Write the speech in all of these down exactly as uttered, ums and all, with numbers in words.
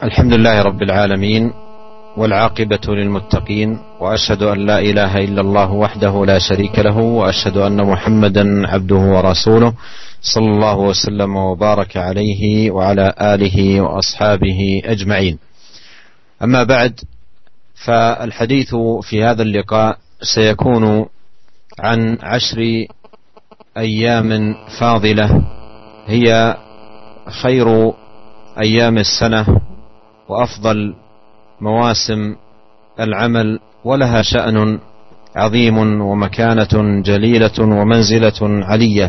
الحمد لله رب العالمين والعاقبة للمتقين، وأشهد أن لا إله إلا الله وحده لا شريك له، وأشهد أن محمدا عبده ورسوله صلى الله وسلم وبارك عليه وعلى آله وأصحابه أجمعين. أما بعد، فالحديث في هذا اللقاء سيكون عن عشر أيام فاضلة هي خير أيام السنة وأفضل مواسم العمل، ولها شأن عظيم ومكانة جليلة ومنزلة علية.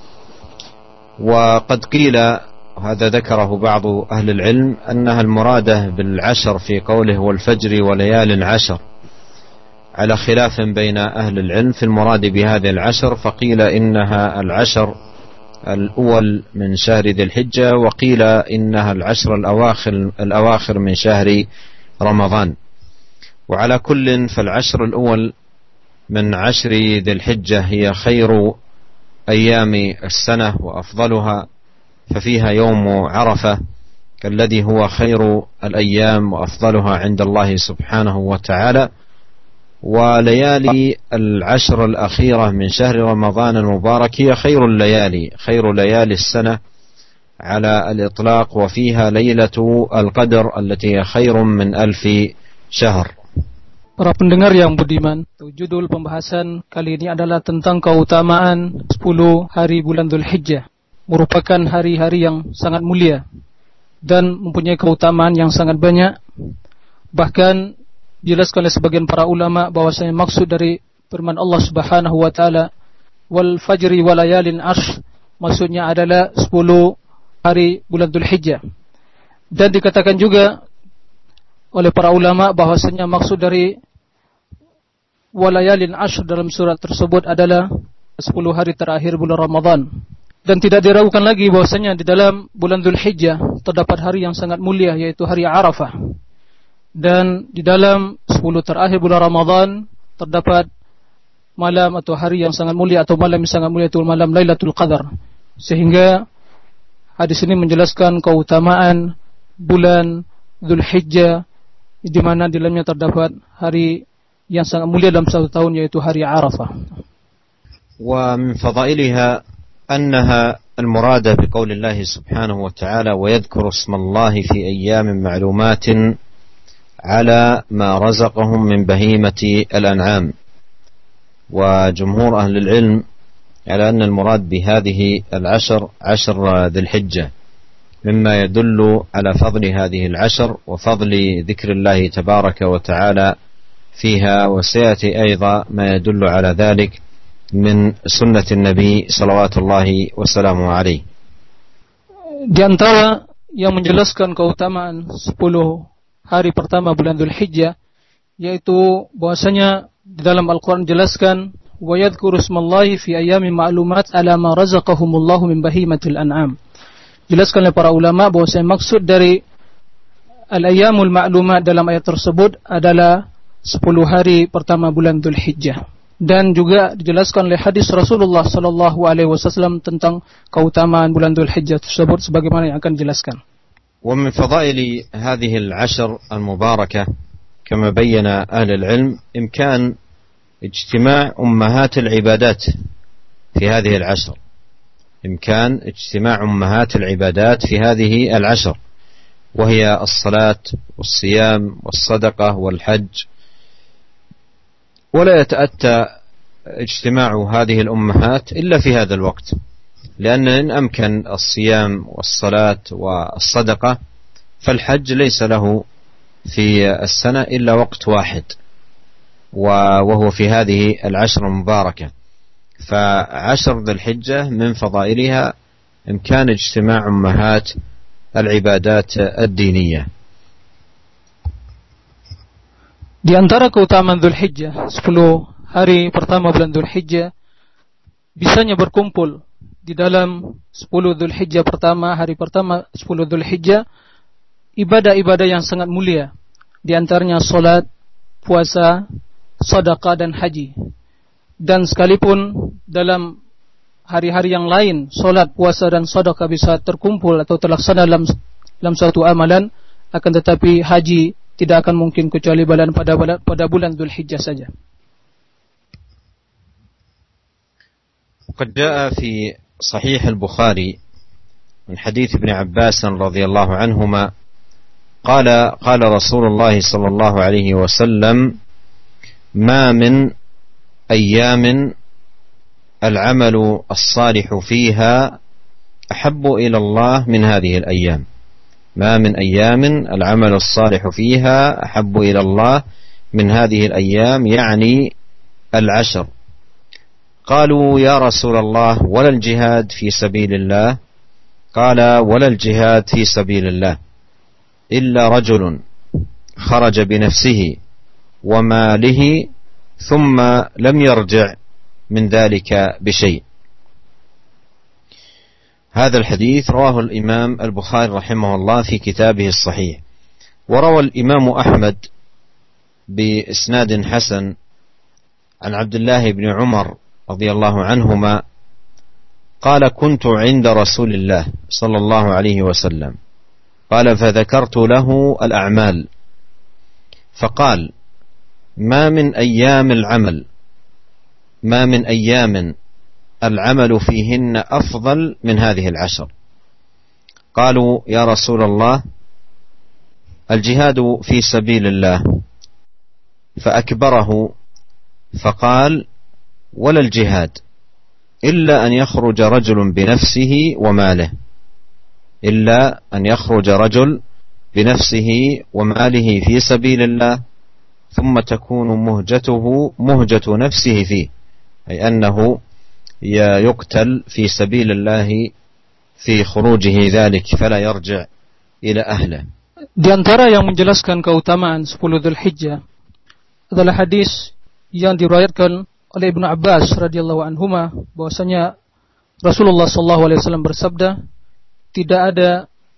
وقد قيل، هذا ذكره بعض أهل العلم، أنها المرادة بالعشر في قوله والفجر وليال عشر، على خلاف بين أهل العلم في المراد بهذه العشر، فقيل إنها العشر الأول من شهر ذي الحجة، وقيل إنها العشر الأواخر, الأواخر من شهر رمضان. وعلى كل فالعشر الأول من عشر ذي الحجة هي خير أيام السنة وأفضلها، ففيها يوم عرفة الذي هو خير الأيام وأفضلها عند الله سبحانه وتعالى. وليالي العشر الأخيرة من شهر رمضان المبارك هي خير الليالي، خير ليالي السنة على الإطلاق، وفيها ليلة القدر التي خير من ألف شهر. Para pendengar yang budiman, judul pembahasan kali ini adalah tentang keutamaan sepuluh hari bulan Dzulhijjah. Merupakan hari-hari yang sangat mulia dan mempunyai keutamaan yang sangat banyak. Bahkan dijelaskan oleh sebagian para ulama bahwasanya maksud dari firman Allah Subhanahu wa taala wal fajri wa layalin ashr, maksudnya adalah sepuluh hari bulan Dzulhijjah. Dan dikatakan juga oleh para ulama bahwasanya maksud dari walayalin ashr dalam surat tersebut adalah sepuluh hari terakhir bulan Ramadan. Dan tidak diragukan lagi bahwasanya di dalam bulan Dzulhijjah terdapat hari yang sangat mulia, yaitu hari Arafah. Dan di dalam sepuluh terakhir bulan Ramadan terdapat malam atau hari yang sangat mulia atau malam yang sangat mulia, itu malam Lailatul Qadar. Sehingga hadis ini menjelaskan keutamaan bulan Dzulhijjah, di mana di dalamnya terdapat hari yang sangat mulia dalam satu tahun, yaitu hari Arafah. Wa min fadailiha annaha al-murada biqauli Allah subhanahu wa ta'ala wa yadhkuru ismallahi fi ayyamin ma'lumatin على ما رزقهم من بهيمة الأنعام. وجمهور أهل العلم على أن المراد بهذه العشر عشر ذي الحجة، مما يدل على فضل هذه العشر وفضل ذكر الله تبارك وتعالى فيها. وسيأتي أيضا ما يدل على ذلك من سنة النبي صلوات الله وسلامه عليه. Di antara yang menjelaskan keutamaan sepuluh hari pertama bulan Dzulhijjah, yaitu bahwasanya di dalam Al-Quran jelaskan wa yadhkuru ismallahi fi ayyamin ma'lumat ala ma razaqahumullahu min bahimatil an'am. Jelaskan oleh para ulama bahwasanya maksud dari al-ayyamul ma'lumat dalam ayat tersebut adalah sepuluh hari pertama bulan Dzulhijjah. Dan juga dijelaskan oleh hadis Rasulullah sallallahu alaihi wasallam tentang keutamaan bulan Dzulhijjah tersebut sebagaimana yang akan dijelaskan. ومن فضائل هذه العشر المباركة كما بين أهل العلم إمكان اجتماع أمهات العبادات في هذه العشر، إمكان اجتماع أمهات العبادات في هذه العشر، وهي الصلاة والصيام والصدقة والحج. ولا يتأتى اجتماع هذه الأمهات إلا في هذا الوقت، لأن إن أمكن الصيام والصلاة والصدقة فالحج ليس له في السنة إلا وقت واحد، وهو في هذه العشر المباركة. فعشر ذي الحجة من فضائلها إمكان اجتماع أمهات العبادات الدينية. Di antara keutamaan Dzulhijjah, sepuluh hari pertama bulan Dzulhijjah, bisanya berkumpul di dalam sepuluh Dzulhijjah pertama, hari pertama sepuluh Dzulhijjah, ibadah-ibadah yang sangat mulia. Di antaranya salat, puasa, sedekah dan haji. Dan sekalipun dalam hari-hari yang lain salat, puasa dan sedekah bisa terkumpul atau terlaksana dalam dalam suatu amalan, akan tetapi haji tidak akan mungkin kecuali pada pada bulan Dzulhijjah saja. وقد جاء في صحيح البخاري من حديث ابن عباس رضي الله عنهما قال قال رسول الله صلى الله عليه وسلم ما من أيام العمل الصالح فيها أحب إلى الله من هذه الأيام ما من أيام العمل الصالح فيها أحب إلى الله من هذه الأيام يعني العشر قالوا يا رسول الله ولا الجهاد في سبيل الله قال ولا الجهاد في سبيل الله إلا رجل خرج بنفسه وماله ثم لم يرجع من ذلك بشيء. هذا الحديث رواه الإمام البخاري رحمه الله في كتابه الصحيح. وروى الإمام أحمد بإسناد حسن عن عبد الله بن عمر رضي الله عنهما قال كنت عند رسول الله صلى الله عليه وسلم قال فذكرت له الأعمال فقال ما من أيام العمل ما من أيام العمل فيهن أفضل من هذه العشر قالوا يا رسول الله الجهاد في سبيل الله فأكبره فقال ولا الجهاد إلا أن يخرج رجل بنفسه وماله إلا أن يخرج رجل بنفسه وماله في سبيل الله ثم تكون مهجته مهجة نفسه فيه أي أنه يقتل في سبيل الله في خروجه ذلك فلا يرجع إلى أهله. Di antara yang menjelaskan keutamaan sepuluh Dzulhijjah adalah hadis yang diriwayatkan oleh Ibnu Abbas radhiyallahu anhuma bahwasanya Rasulullah sallallahu alaihi wasallam bersabda, tidak ada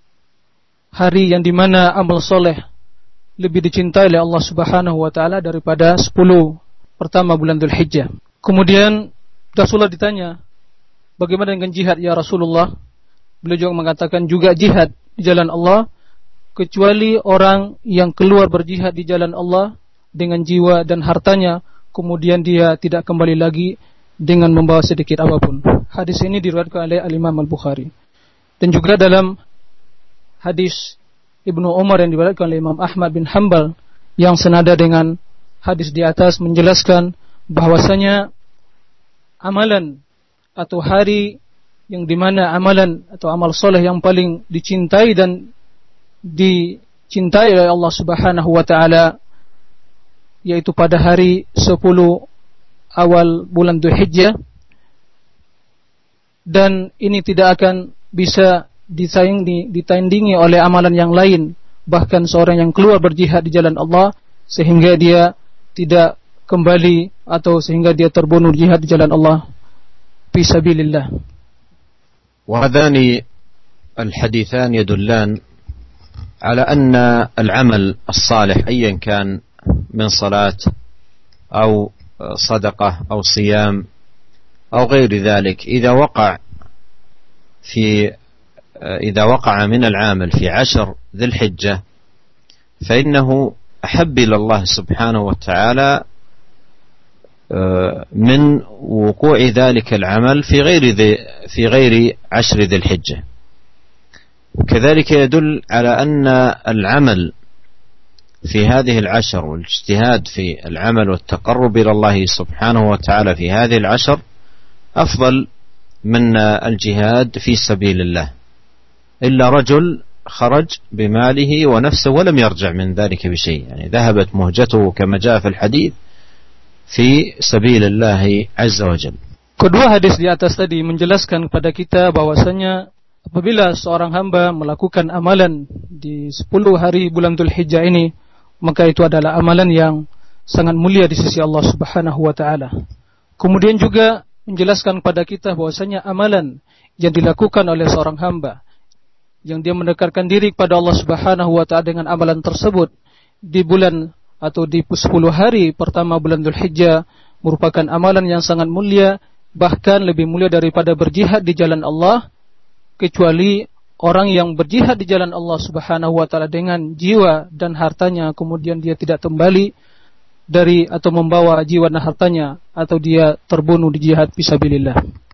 hari yang dimana amal soleh lebih dicintai oleh Allah Subhanahu wa taala daripada sepuluh pertama bulan Dzulhijjah. Kemudian Rasulullah ditanya, bagaimana dengan jihad ya Rasulullah? Beliau juga mengatakan juga jihad di jalan Allah, kecuali orang yang keluar berjihad di jalan Allah dengan jiwa dan hartanya, kemudian dia tidak kembali lagi dengan membawa sedikit apapun. Hadis ini diriwayatkan oleh Al-Imam Al-Bukhari. Dan juga dalam hadis Ibnu Umar yang diriwayatkan oleh Imam Ahmad bin Hanbal yang senada dengan hadis di atas menjelaskan bahwasanya amalan atau hari yang dimana amalan atau amal soleh yang paling dicintai dan dicintai oleh Allah Subhanahu wa taala yaitu pada hari sepuluh awal bulan Dzulhijjah, dan ini tidak akan bisa disaingi, ditandingi oleh amalan yang lain, bahkan seorang yang keluar berjihad di jalan Allah sehingga dia tidak kembali atau sehingga dia terbunuh jihad di jalan Allah fi sabilillah. وهذان الحديثان يدلان على أن العمل الصالح أيا كان من صلاة أو صدقة أو صيام أو غير ذلك إذا وقع في إذا وقع من العامل في عشر ذي الحجة فإنه أحب إلى الله سبحانه وتعالى من وقوع ذلك العمل في غير ذي في غير عشر ذي الحجة. وكذلك يدل على أن العمل في هذه العشر والاجتهاد في العمل والتقرب إلى الله سبحانه وتعالى في هذه العشر أفضل من الجهاد في سبيل الله إلا رجل خرج بماله ونفسه ولم يرجع من ذلك بشيء، يعني ذهبت مهجته كما جاء في الحديث في سبيل الله عز وجل. Kedua hadis di atas tadi menjelaskan kepada kita bahwasanya apabila seorang hamba melakukan amalan di sepuluh hari bulan Dzulhijjah ini, maka itu adalah amalan yang sangat mulia di sisi Allah Subhanahu wa taala. Kemudian juga menjelaskan kepada kita bahwasanya amalan yang dilakukan oleh seorang hamba yang dia mendekatkan diri kepada Allah Subhanahu wa taala dengan amalan tersebut di bulan atau di sepuluh hari pertama bulan Dzulhijjah merupakan amalan yang sangat mulia, bahkan lebih mulia daripada berjihad di jalan Allah, kecuali orang yang berjihad di jalan Allah Subhanahu wa taala dengan jiwa dan hartanya, kemudian dia tidak kembali dari atau membawa jiwa dan hartanya, atau dia terbunuh di jihad fisabilillah.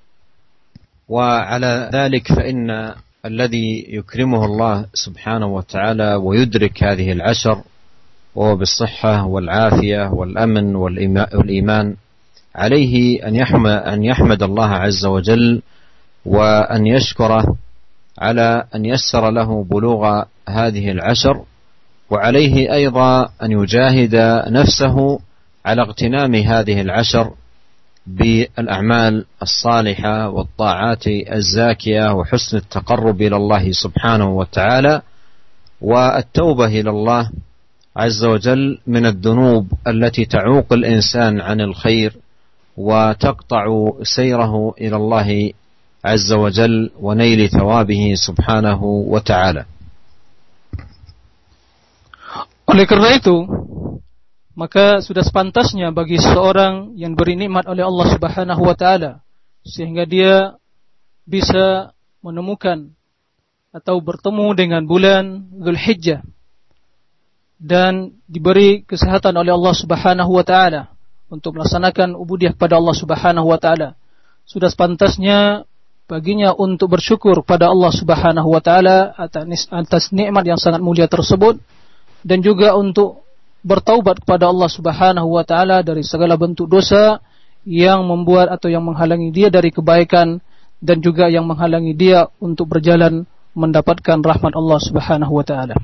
وعلى ذلك فإن الذي يكرمه الله سبحانه وتعالى ويدرك هذه العشر وهو بالصحة والعافية والأمن والإيمان عليه أن يحمد, أن يحمد الله عز وجل وأن يشكره على أن يسر له بلوغ هذه العشر، وعليه أيضا أن يجاهد نفسه على اغتنام هذه العشر بالأعمال الصالحة والطاعات الزاكية وحسن التقرب إلى الله سبحانه وتعالى والتوبة إلى الله عز وجل من الذنوب التي تعوق الإنسان عن الخير وتقطع سيره إلى الله عز وجل ونيل ثوابه سبحانه وتعالى. Oleh karena itu, maka sudah sepantasnya bagi seorang yang beri nikmat oleh Allah Subhanahu wa taala sehingga dia bisa menemukan atau bertemu dengan bulan Dzulhijjah dan diberi kesehatan oleh Allah Subhanahu wa taala untuk melaksanakan ubudiyah kepada Allah Subhanahu wa taala. Sudah sepantasnya baginya untuk bersyukur kepada Allah Subhanahu wa taala atas, atas nikmat yang sangat mulia tersebut, dan juga untuk bertaubat kepada Allah Subhanahu wa taala dari segala bentuk dosa yang membuat atau yang menghalangi dia dari kebaikan, dan juga yang menghalangi dia untuk berjalan mendapatkan rahmat Allah Subhanahu wa taala.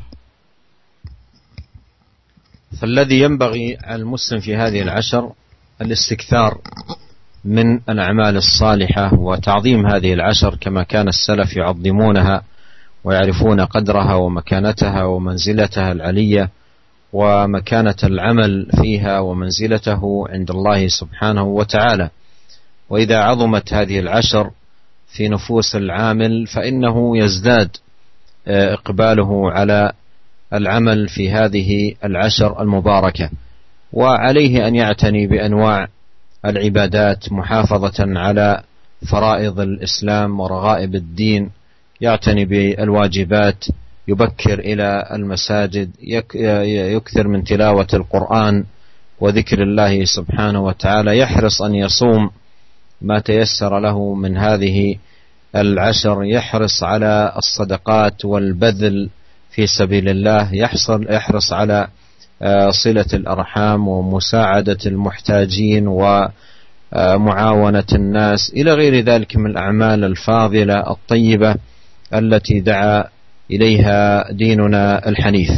فالذي ينبغي على المسلم في هذه العشر الاستكثار من الأعمال الصالحة وتعظيم هذه العشر كما كان السلف يعظمونها ويعرفون قدرها ومكانتها ومنزلتها العلية ومكانة العمل فيها ومنزلته عند الله سبحانه وتعالى. وإذا عظمت هذه العشر في نفوس العامل فإنه يزداد إقباله على العمل في هذه العشر المباركة، وعليه أن يعتني بأنواع العبادات محافظة على فرائض الإسلام ورغائب الدين، يعتني بالواجبات، يبكر إلى المساجد، يكثر من تلاوة القرآن وذكر الله سبحانه وتعالى، يحرص أن يصوم ما تيسر له من هذه العشر، يحرص على الصدقات والبذل في سبيل الله، يحرص على صلة الأرحام ومساعدة المحتاجين ومعاونة الناس إلى غير ذلك من الأعمال الفاضلة الطيبة التي دعا إليها ديننا الحنيف.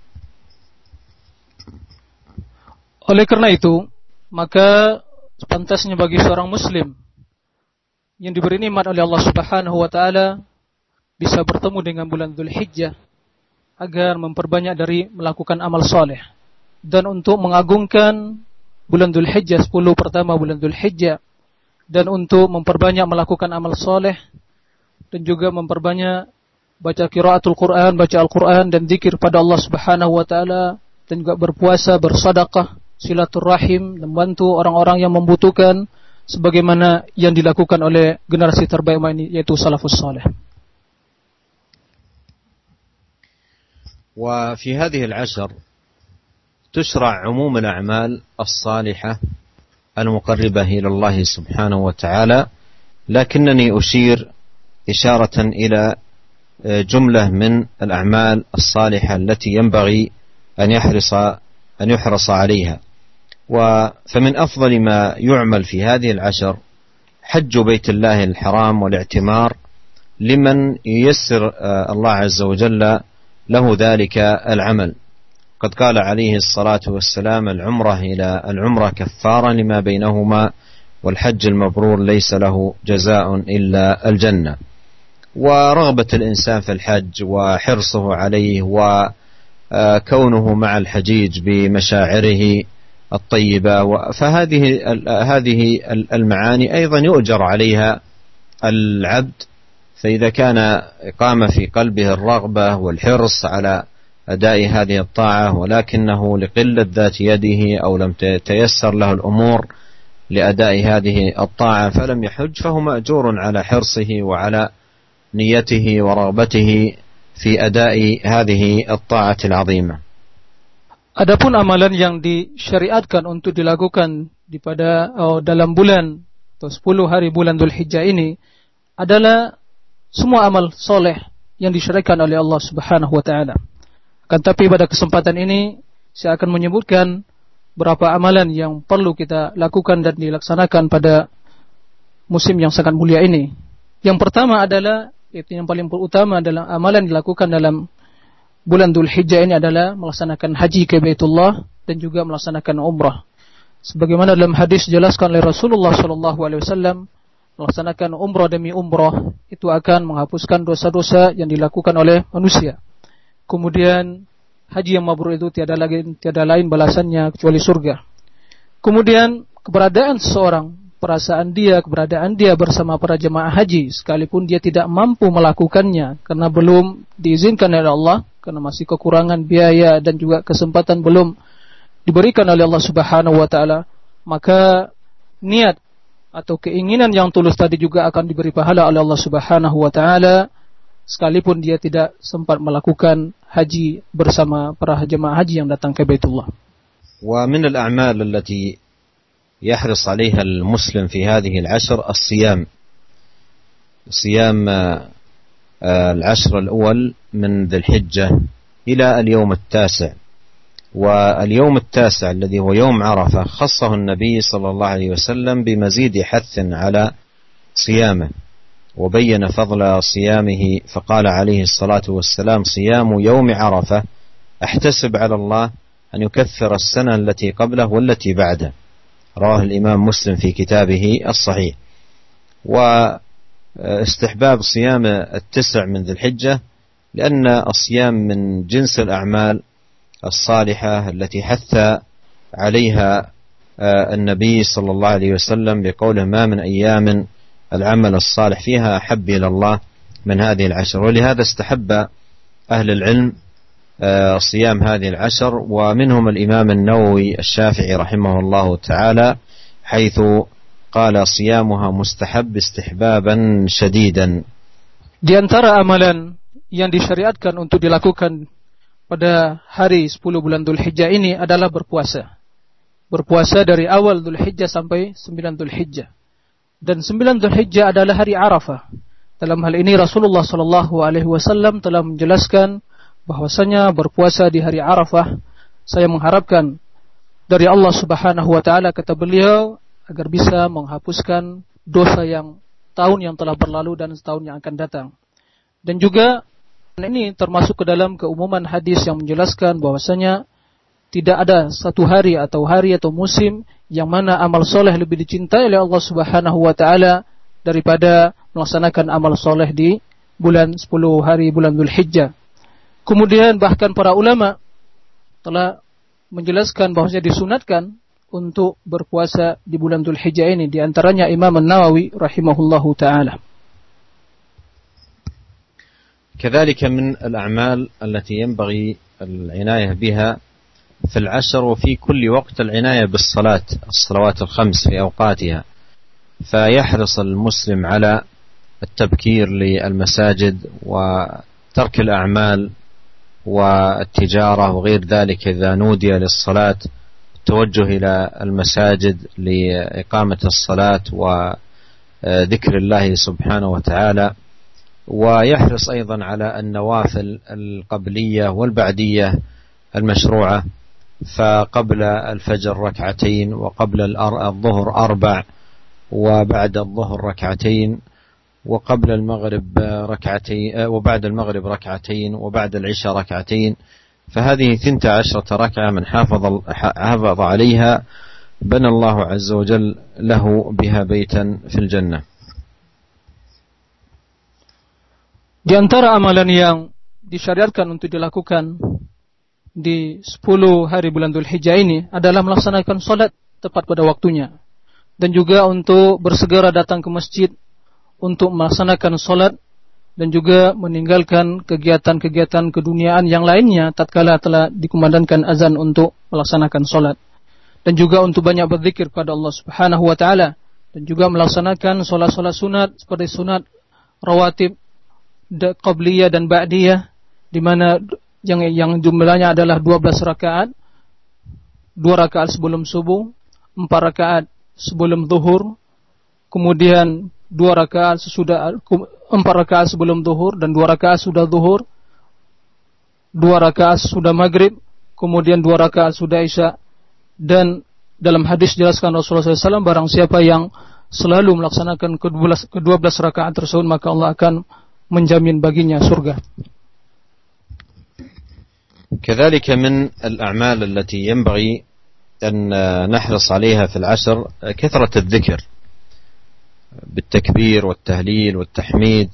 Oleh karena itu, maka sepantasnya bagi seorang muslim yang diberi nikmat oleh Allah Subhanahu wa taala bisa bertemu dengan bulan Dzulhijjah agar memperbanyak dari melakukan amal soleh, dan untuk mengagungkan bulan Dzulhijjah, sepuluh pertama bulan Dzulhijjah, dan untuk memperbanyak melakukan amal soleh, dan juga memperbanyak baca qiraatul Quran, baca Al-Quran dan zikir pada Allah Subhanahu wa taala, dan juga berpuasa, bersedekah, silaturahim, membantu orang-orang yang membutuhkan sebagaimana yang dilakukan oleh generasi terbaik ini, yaitu salafus saleh. وفي هذه العشر تشرع عموم الأعمال الصالحة المقربة إلى الله سبحانه وتعالى، لكنني أشير إشارة إلى جملة من الأعمال الصالحة التي ينبغي أن يحرص أن يحرص عليها. فمن أفضل ما يعمل في هذه العشر حج بيت الله الحرام والاعتمار لمن ييسر الله عز وجل له ذلك العمل. قد قال عليه الصلاة والسلام: العمرة إلى العمرة كفارة لما بينهما والحج المبرور ليس له جزاء إلا الجنة. ورغبة الإنسان في الحج وحرصه عليه وكونه مع الحجيج بمشاعره الطيبة، فهذه هذه المعاني أيضا يؤجر عليها العبد، فإذا كان قام في قلبه الرغبة والحرص على أداء هذه الطاعة ولكنه لقلة ذات يده أو لم تيسر له الأمور لأداء هذه الطاعة فلم يحج، فهو مأجور على حرصه وعلى نيته ورغبته في أداء هذه الطاعة العظيمة. Adapun amalan yang disyariatkan untuk dilakukan di pada oh, dalam bulan atau sepuluh hari bulan Dzulhijjah ini adalah semua amal soleh yang disyariatkan oleh Allah Subhanahu wa taala. Kan tapi pada kesempatan ini saya akan menyebutkan beberapa amalan yang perlu kita lakukan dan dilaksanakan pada musim yang sangat mulia ini. Yang pertama adalah, itu yang paling utama adalah amalan dilakukan dalam bulan Dzulhijjah ini adalah melaksanakan haji ke Baitullah dan juga melaksanakan umrah. Sebagaimana dalam hadis dijelaskan oleh Rasulullah sallallahu alaihi wasallam, melaksanakan umrah demi umrah itu akan menghapuskan dosa-dosa yang dilakukan oleh manusia. Kemudian haji yang mabrur itu tiada lagi tiada lain balasannya kecuali surga. Kemudian keberadaan seseorang, perasaan dia, keberadaan dia bersama para jemaah haji sekalipun dia tidak mampu melakukannya karena belum diizinkan oleh Allah, karena masih kekurangan biaya dan juga kesempatan belum diberikan oleh Allah Subhanahu wa taala, maka niat atau keinginan yang tulus tadi juga akan diberi pahala oleh Allah Subhanahu wa taala sekalipun dia tidak sempat melakukan haji bersama para jemaah haji yang datang ke Baitullah. Wa min al-a'mal allati يحرص عليها المسلم في هذه العشر الصيام صيام العشر الأول من ذي الحجة إلى اليوم التاسع. واليوم التاسع الذي هو يوم عرفة خصه النبي صلى الله عليه وسلم بمزيد حث على صيامه وبين فضل صيامه فقال عليه الصلاة والسلام صيام يوم عرفة أحتسب على الله أن يكثر السنة التي قبله والتي بعده. رواه الإمام مسلم في كتابه الصحيح. واستحباب صيام التسع من ذي الحجة لأن الصيام من جنس الأعمال الصالحة التي حث عليها النبي صلى الله عليه وسلم بقوله ما من أيام العمل الصالح فيها أحب إلى الله من هذه العشر. ولهذا استحب أهل العلم صيام هذه العشر ومنهم الإمام النووي الشافعي رحمه الله تعالى حيث قال صيامها مستحب استحبابا شديدا. Di antara amalan yang disyariatkan untuk dilakukan pada hari sepuluh bulan Dzulhijjah ini adalah berpuasa. Berpuasa dari awal Dzulhijjah sampai sembilan Dzulhijjah. Dan sembilan Dzulhijjah adalah hari Arafah. Dalam hal ini Rasulullah sallallahu alaihi wasallam telah menjelaskan bahwasanya berpuasa di hari Arafah, saya mengharapkan dari Allah Subhanahu wa taala, kata beliau, agar bisa menghapuskan dosa yang tahun yang telah berlalu dan setahun yang akan datang. Dan juga ini termasuk ke dalam keumuman hadis yang menjelaskan bahwasanya tidak ada satu hari atau hari atau musim yang mana amal soleh lebih dicintai oleh Allah Subhanahu wa taala daripada melaksanakan amal soleh di bulan sepuluh hari bulan Dzulhijjah. Kemudian bahkan para ulama telah menjelaskan bahwasanya disunatkan untuk berpuasa di bulan Dzulhijjah ini, di antaranya Imam An-Nawawi rahimahullahu taala. كذلك من الأعمال التي ينبغي العناية بها في العشر وفي كل وقت العناية بالصلاة الصلوات الخمس في أوقاتها. فيحرص المسلم على التبكير للمساجد وترك الأعمال والتجارة وغير ذلك إذا نودي للصلاة، التوجه إلى المساجد لإقامة الصلاة وذكر الله سبحانه وتعالى. ويحرص أيضا على النوافل القبلية والبعدية المشروعة، فقبل الفجر ركعتين وقبل الظهر أربع وبعد الظهر ركعتين وقبل المغرب ركعتين وبعد المغرب ركعتين وبعد العشاء ركعتين. فهذه ثنتا عشرة ركعة من حافظ حافظ عليها بنى الله عز وجل له بها بيتا في الجنة. Di antara amalan yang disyariatkan untuk dilakukan di sepuluh hari bulan Dzulhijjah ini adalah melaksanakan salat tepat pada waktunya dan juga untuk bersegera datang ke masjid untuk melaksanakan salat dan juga meninggalkan kegiatan-kegiatan keduniaan yang lainnya tatkala telah dikumandangkan azan untuk melaksanakan salat, dan juga untuk banyak berzikir kepada Allah Subhanahu wa taala, dan juga melaksanakan salat-salat sunat seperti sunat rawatib qabliyah dan ba'diyah, di mana yang yang jumlahnya adalah dua belas rakaat, dua rakaat sebelum subuh, empat rakaat sebelum zuhur, kemudian dua rakaat sesudah empat rakaat sebelum zuhur dan dua rakaat sudah zuhur, dua rakaat sudah maghrib, kemudian dua rakaat sudah isya. Dan dalam hadis jelaskan Rasulullah shallallahu alaihi wasallam, barang siapa yang selalu melaksanakan kedua belas rakaat tersebut, maka Allah akan menjamin baginya surga. كذلك من الأعمال التي ينبغي أن نحرص عليها في العشر كثرة الذكر بالتكبير والتهليل والتحميد.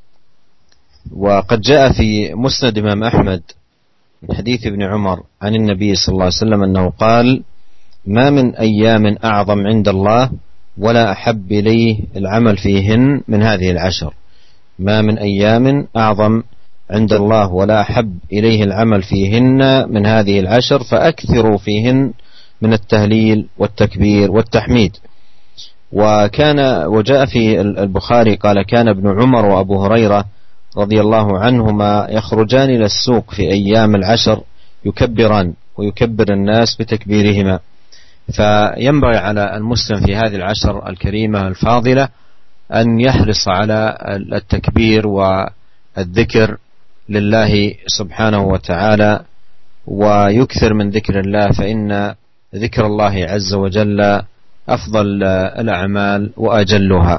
وقد جاء في مسند إمام أحمد من حديث ابن عمر عن النبي صلى الله عليه وسلم أنه قال: ما من أيام أعظم عند الله ولا أحب إليه العمل فيهن من هذه العشر. ما من أيام أعظم عند الله ولا أحب إليه العمل فيهن من هذه العشر فأكثروا فيهن من التهليل والتكبير والتحميد. وكان وجاء في البخاري قال: كان ابن عمر وأبو هريرة رضي الله عنهما يخرجان إلى السوق في أيام العشر يكبران ويكبر الناس بتكبيرهما. فينبغي على المسلم في هذه العشر الكريمة الفاضلة أن يحرص على التكبير والذكر لله سبحانه وتعالى ويكثر من ذكر الله، فإن ذكر الله عز وجل أفضل الأعمال وأجلها.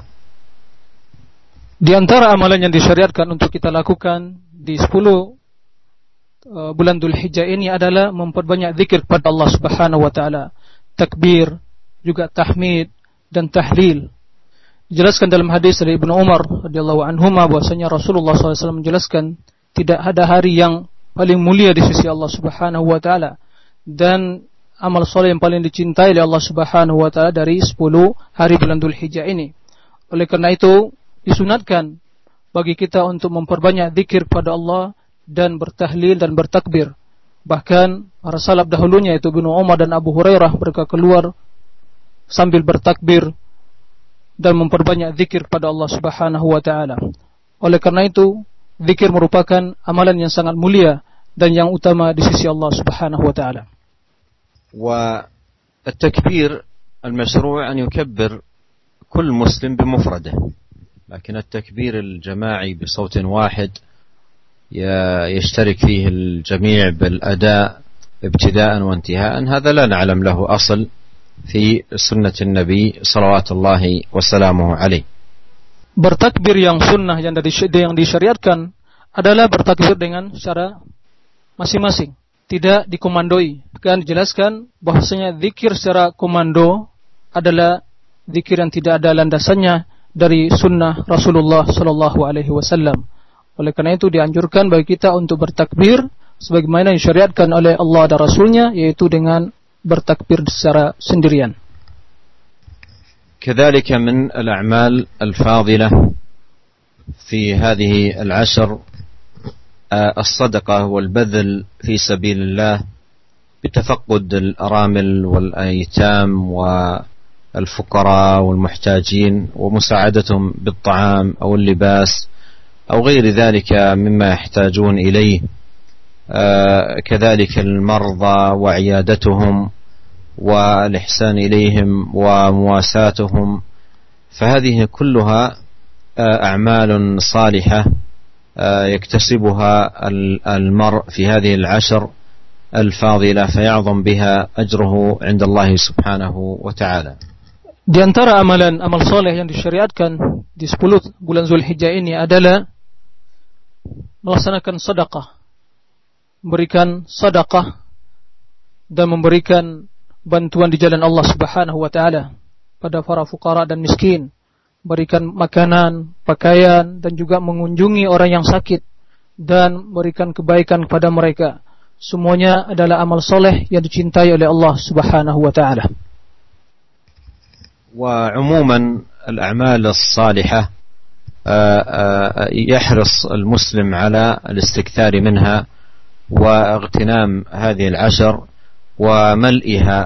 Di antara amalan yang disyariatkan untuk kita lakukan di sepuluh uh, bulan Dzulhijjah ini adalah memperbanyak zikir kepada Allah Subhanahu wa taala, takbir, juga tahmid dan tahlil. Dijelaskan dalam hadis dari Ibnu Umar radhiyallahu anhuma bahwasanya Rasulullah shallallahu alaihi wasallam menjelaskan tidak ada hari yang paling mulia di sisi Allah Subhanahu wa taala dan amal soleh yang paling dicintai oleh Allah Subhanahu wa taala dari sepuluh hari bulan Dzulhijjah ini. Oleh karena itu disunatkan bagi kita untuk memperbanyak zikir kepada Allah dan bertahlil dan bertakbir. Bahkan para salaf dahulunya yaitu Ibnu Umar dan Abu Hurairah, mereka keluar sambil bertakbir dan memperbanyak zikir kepada Allah Subhanahu wa taala. Oleh karena itu, zikir merupakan amalan yang sangat mulia dan yang utama di sisi Allah Subhanahu wa taala. والتكبير المشروع أن يكبر كل مسلم بمفرده، لكن التكبير الجماعي بصوت واحد يشترك فيه الجميع بالأداء ابتداء وانتهاء، هذا لا نعلم له أصل في سنة النبي صلوات الله وسلامه عليه. Bertakbir yang sunnah yang yang disyariatkan adalah bertakbir dengan secara masing-masing, tidak dikomandoi. Kan dijelaskan bahwasanya zikir secara komando adalah zikir yang tidak ada landasannya dari sunnah Rasulullah sallallahu alaihi wasallam. Oleh karena itu dianjurkan bagi kita untuk bertakbir sebagaimana yang disyariatkan oleh Allah dan Rasulnya, yaitu dengan bertakbir secara sendirian. كذلك من الأعمال الفاضلة في هذه العشر الصدقة والبذل في سبيل الله بتفقد الأرامل والأيتام والفقراء والمحتاجين ومساعدتهم بالطعام أو اللباس أو غير ذلك مما يحتاجون إليه، كذلك المرضى وعيادتهم والإحسان إليهم ومواساتهم، فهذه كلها أعمال صالحة يكتسبها المرء في هذه العشر الفاضلة فيعظم بها أجره عند الله سبحانه وتعالى. Di antara amalan amal soleh yang disyariatkan di sepuluh bulan Dzulhijjah ini adalah melaksanakan sedekah, memberikan sedekah dan memberikan bantuan di jalan Allah Subhanahu wa taala pada para fuqara dan miskin, berikan makanan, pakaian dan juga mengunjungi orang yang sakit dan memberikan kebaikan kepada mereka. Semuanya adalah amal soleh yang dicintai oleh Allah Subhanahu wa taala. وعموما الأعمال الصالحة يحرص المسلم على الاستكثار منها واغتنام هذه العشر وملئها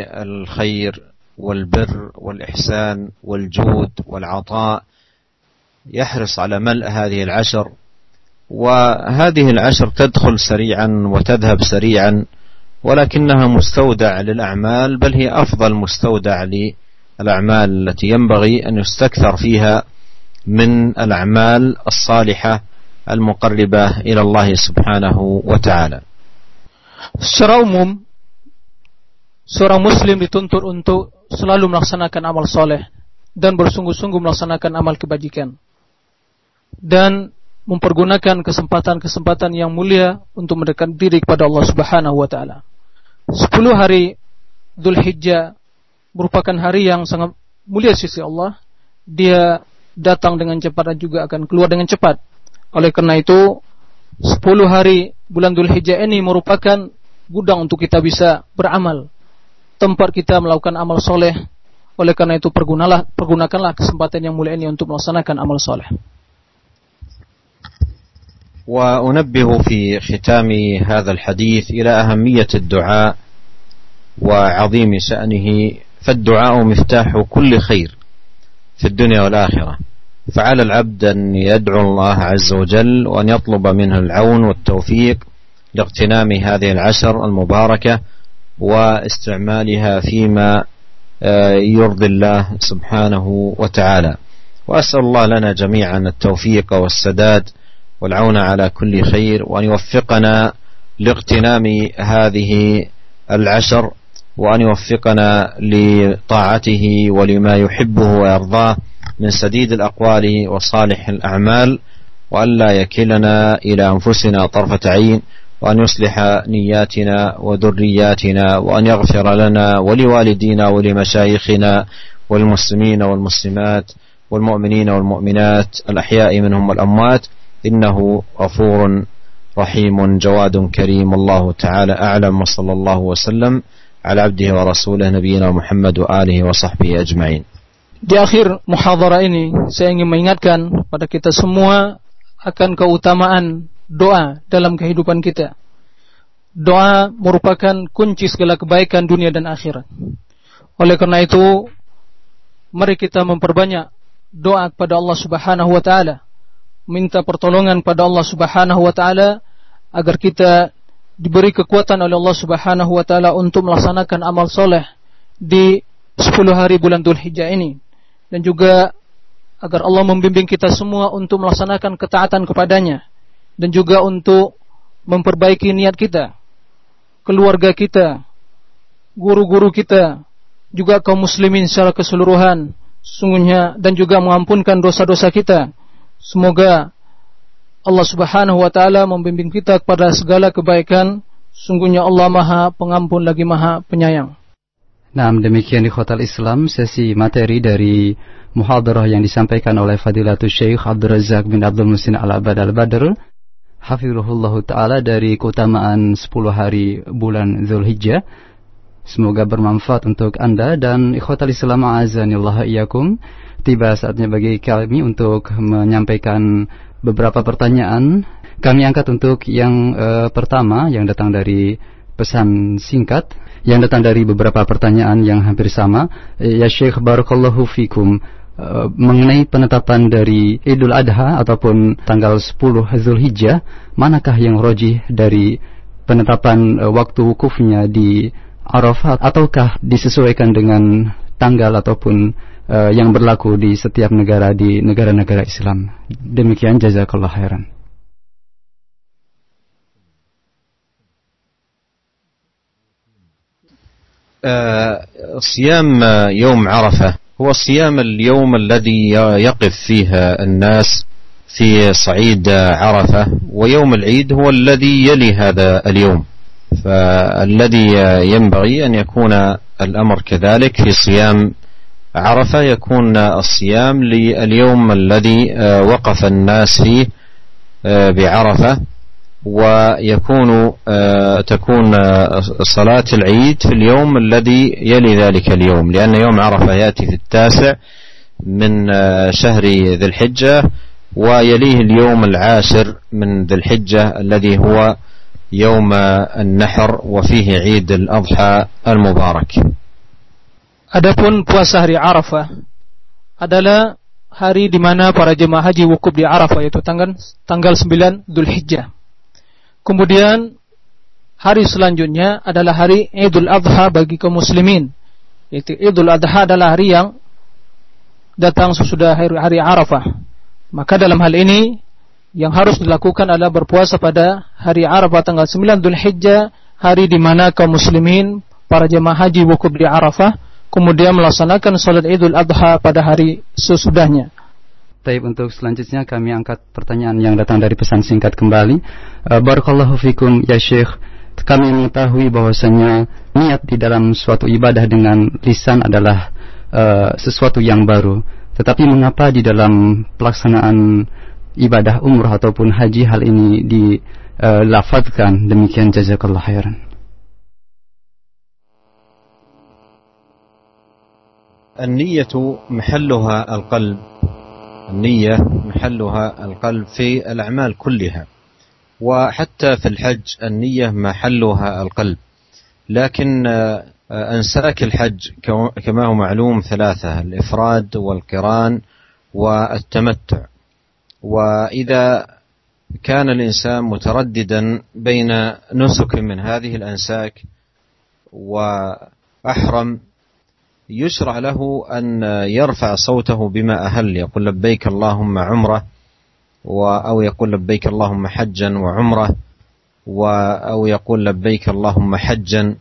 بالخير والبر والإحسان والجود والعطاء يحرص على ملء هذه العشر، وهذه العشر تدخل سريعا وتذهب سريعا، ولكنها مستودع للأعمال، بل هي أفضل مستودع للأعمال التي ينبغي أن يستكثر فيها من الأعمال الصالحة المقربة إلى الله سبحانه وتعالى. Secara umum, seorang muslim dituntut untuk selalu melaksanakan amal soleh dan bersungguh-sungguh melaksanakan amal kebajikan dan mempergunakan kesempatan-kesempatan yang mulia untuk mendekatkan diri kepada Allah Subhanahu wa taala. Sepuluh hari Dzulhijjah merupakan hari yang sangat mulia di sisi Allah. Dia datang dengan cepat dan juga akan keluar dengan cepat. Oleh karena itu, sepuluh hari bulan Dzulhijjah ini merupakan gudang untuk kita bisa beramal, tempat kita melakukan amal soleh. Oleh karena itu, pergunalah, pergunakanlah kesempatan yang mulia ini untuk melaksanakan amal soleh. وأنبه في ختام هذا الحديث إلى أهمية الدعاء وعظيم شأنه، فالدعاء مفتاح كل خير في الدنيا والآخرة، فعلى العبد أن يدعو الله عز وجل وأن يطلب منه العون والتوفيق لاغتنام هذه العشر المباركة واستعمالها فيما يرضي الله سبحانه وتعالى. وأسأل الله لنا جميعا التوفيق والسداد والعون على كل خير، وأن يوفقنا لاغتنام هذه العشر، وأن يوفقنا لطاعته ولما يحبه ويرضاه من سديد الأقوال وصالح الأعمال، وأن لا يكلنا إلى أنفسنا طرفة عين، وأن يصلح نياتنا وذرياتنا، وأن يغفر لنا ولوالدينا ولمشايخنا والمسلمين والمسلمات والمؤمنين والمؤمنات الأحياء منهم والأموات، إنه غفور رحيم جواد كريم. الله تعالى أعلم، وصلى الله وسلم على عبده ورسوله نبينا محمد وآله وصحبه أجمعين. Di akhir muhadharah ini saya ingin mengingatkan pada kita semua akan keutamaan doa dalam kehidupan kita. Doa merupakan kunci segala kebaikan dunia dan akhirat. Oleh karena itu, mari kita memperbanyak doa kepada Allah Subhanahu wa taala, minta pertolongan pada Allah Subhanahu wa taala agar kita diberi kekuatan oleh Allah Subhanahu wa taala untuk melaksanakan amal soleh di sepuluh hari bulan Dzulhijjah ini, dan juga agar Allah membimbing kita semua untuk melaksanakan ketaatan kepadanya, dan juga untuk memperbaiki niat kita, keluarga kita, guru-guru kita, juga kaum muslimin secara keseluruhan, sungguhnya, dan juga mengampunkan dosa-dosa kita. Semoga Allah Subhanahu wa taala membimbing kita kepada segala kebaikan. Sungguhnya Allah Maha Pengampun lagi Maha Penyayang. Nah, demikian di Khotal Islam sesi materi dari muhadharah yang disampaikan oleh Fadilatul Syekh Abdul Razak bin Abdul Muhsin Al-Abad Al-Badr, hafizahullah taala, dari keutamaan sepuluh hari bulan Dzulhijjah. Semoga bermanfaat untuk Anda dan ikhwatal Islam a'azanillah iyakum. Tiba saatnya bagi kami untuk menyampaikan beberapa pertanyaan. Kami angkat untuk yang uh, pertama yang datang dari pesan singkat, yang datang dari beberapa pertanyaan yang hampir sama. Ya Syekh barakallahu fikum, uh, mengenai penetapan dari Idul Adha ataupun tanggal sepuluh Dzulhijjah, manakah yang rajih dari penetapan uh, waktu wukufnya di Arafah, ataukah disesuaikan dengan tanggal ataupun uh, yang berlaku di setiap negara di negara-negara Islam? Demikian, jazakallah khairan. صيام يوم عرفة هو الصيام اليوم الذي يقف فيه الناس في صعيد عرفة، ويوم العيد هو الذي يلي هذا اليوم، فالذي ينبغي أن يكون الأمر كذلك في صيام عرفة، يكون الصيام لليوم الذي وقف الناس فيه بعرفة، ويكون تكون صلاة العيد في اليوم الذي يلي ذلك اليوم، لأن يوم عرفة يأتي في التاسع من شهر ذي الحجة، ويليه اليوم العاشر من ذي الحجة الذي هو يوم النحر وفيه عيد الأضحى المبارك. Adapun puasa hari Arafah adalah hari di mana para jemaah haji wukuf di Arafah, yaitu tanggal tanggal sembilan Dzulhijjah. Kemudian hari selanjutnya adalah hari Idul Adha bagi kaum muslimin. Yaitu Idul Adha adalah hari yang datang sesudah hari, hari Arafah. Maka dalam hal ini yang harus dilakukan adalah berpuasa pada hari Arafah tanggal sembilan Dzulhijjah, hari di mana kaum muslimin para jemaah haji wukuf di Arafah, kemudian melaksanakan salat Idul Adha pada hari sesudahnya. Baik, untuk selanjutnya kami angkat pertanyaan yang datang dari pesan singkat kembali. uh, Barakallahu fikum ya Syekh. Kami mengetahui bahwasanya niat di dalam suatu ibadah dengan lisan adalah uh, sesuatu yang baru. Tetapi mengapa di dalam pelaksanaan ibadah umrah ataupun haji hal ini dilafadzkan uh, demikian? Jazakallah khairan. النية محلها القلب النية محلها القلب في الأعمال كلها، وحتى في الحج النية محلها القلب. لكن أنساك الحج كما هو معلوم ثلاثة: الإفراد والقران والتمتع. وإذا كان الإنسان مترددا بين نسك من هذه الأنساك وأحرم، يشرع له أن يرفع صوته بما أهل، يقول لبيك اللهم عمرة، أو يقول لبيك اللهم حجا وعمرة، أو يقول لبيك اللهم حجا.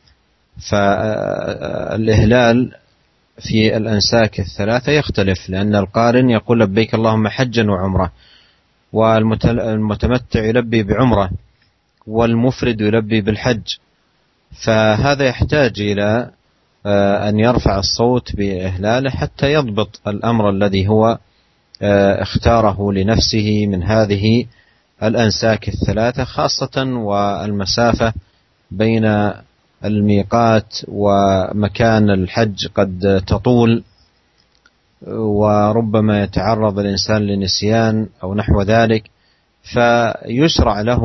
فالإهلال في الأنساك الثلاثة يختلف، لأن القارن يقول لبيك اللهم حجا وعمرة، والمتمتع يلبي بعمرة، والمفرد يلبي بالحج. فهذا يحتاج إلى أن يرفع الصوت بإهلاله حتى يضبط الأمر الذي هو اختاره لنفسه من هذه الأنساك الثلاثة، خاصة والمسافة بين الميقات ومكان الحج قد تطول، وربما يتعرض الإنسان لنسيان أو نحو ذلك، فيشرع له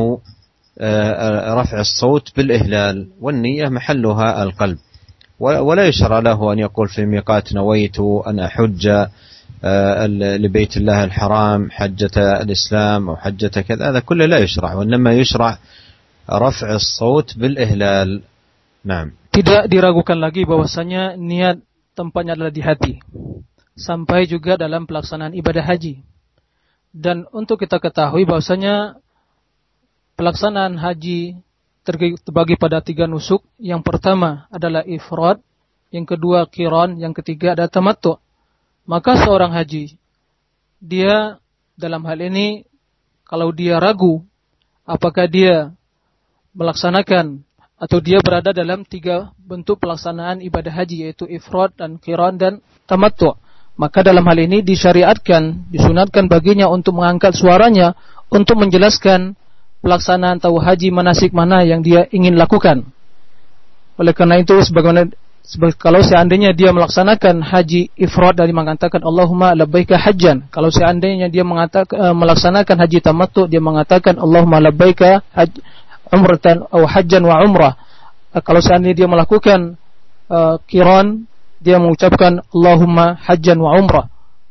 رفع الصوت بالإهلال، والنية محلها القلب. ولا يشرع له أن يقول في الميقات نويت أن أحج لبيت الله الحرام حجة الإسلام أو حجة كذا، هذا كله لا يشرع، وإنما يشرع رفع الصوت بالإهلال. نعم. Tidak diragukan lagi bahwasanya niat tempatnya adalah di hati, sampai juga dalam pelaksanaan ibadah haji. Dan untuk kita ketahui bahwasanya pelaksanaan haji terbagi pada tiga nusuk. Yang pertama adalah ifrad, yang kedua qiran, yang ketiga adalah tamattu. Maka seorang haji, dia dalam hal ini kalau dia ragu apakah dia melaksanakan atau dia berada dalam tiga bentuk pelaksanaan ibadah haji, yaitu ifrad dan qiran dan tamattu, maka dalam hal ini disyariatkan, disunatkan baginya untuk mengangkat suaranya untuk menjelaskan pelaksanaan atau haji manasik mana yang dia ingin lakukan. Oleh karena itu, sebagaimana kalau seandainya dia melaksanakan haji ifrad dari mengatakan Allahumma labbaika hajjan, kalau seandainya dia mengatakan uh, melaksanakan haji tamattu, dia mengatakan Allahumma labbaika haj, umratan atau hajjan wa umrah. Uh, kalau seandainya dia melakukan uh, qiran, dia mengucapkan Allahumma hajjan wa umrah.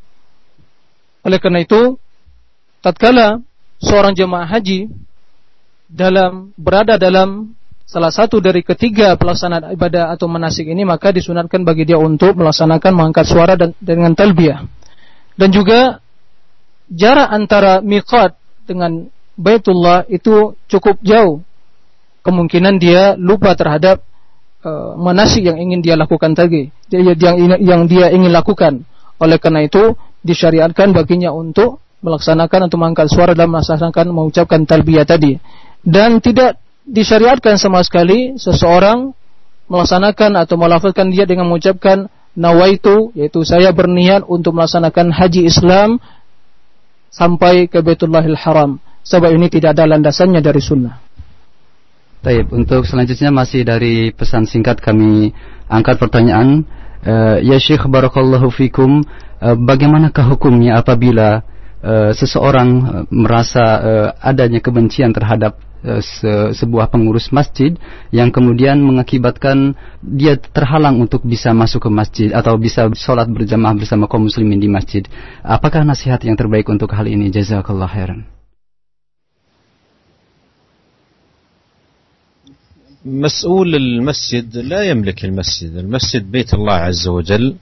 Oleh karena itu, tatkala seorang jemaah haji dalam berada dalam salah satu dari ketiga pelaksanaan ibadah atau manasik ini, maka disunatkan bagi dia untuk melaksanakan mengangkat suara dan dengan talbiyah. Dan juga jarak antara miqat dengan Baitullah itu cukup jauh. Kemungkinan dia lupa terhadap uh, manasik yang ingin dia lakukan tadi, yang yang dia ingin lakukan. Oleh karena itu disyariatkan baginya untuk melaksanakan atau mengangkat suara dalam melaksanakan mengucapkan talbiyah tadi. Dan tidak disyariatkan sama sekali seseorang melaksanakan atau melafazkan dia dengan mengucapkan nawaitu, yaitu saya berniat untuk melaksanakan haji Islam sampai ke Baitullahil Haram, sebab ini tidak ada landasannya dari sunnah. Baik, untuk selanjutnya masih dari pesan singkat kami angkat pertanyaan. uh, Ya Syekh barakallahu fikum, uh, bagaimanakah hukumnya apabila uh, seseorang uh, merasa uh, adanya kebencian terhadap se sebuah pengurus masjid yang kemudian mengakibatkan dia terhalang untuk bisa masuk ke masjid atau bisa sholat berjamaah bersama kaum muslimin di masjid. Apakah nasihat yang terbaik untuk hal ini? Jazakallah khairan. مسؤول المسجد لا يملك المسجد، المسجد بيت الله عز وجل،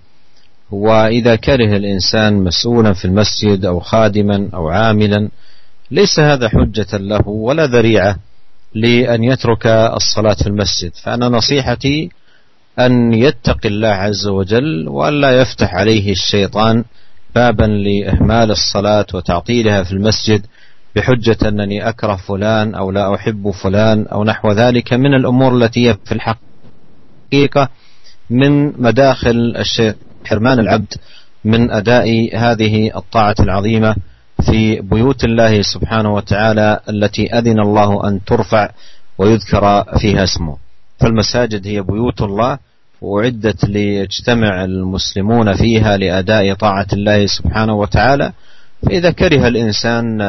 وإذا كره الإنسان مسؤولا في المسجد أو خادما أو عاملا ليس هذا حجة له ولا ذريعة لأن يترك الصلاة في المسجد. فأنا نصيحتي أن يتقي الله عز وجل وأن لا يفتح عليه الشيطان بابا لإهمال الصلاة وتعطيلها في المسجد بحجة أنني أكره فلان أو لا أحب فلان أو نحو ذلك من الأمور التي في الحقيقة من مداخل الشيطان، حرمان العبد من أداء هذه الطاعة العظيمة في بيوت الله سبحانه وتعالى التي أذن الله أن ترفع ويذكر فيها اسمه. فالمساجد هي بيوت الله وأعدت ليجتمع المسلمون فيها لأداء طاعة الله سبحانه وتعالى. فإذا كره الإنسان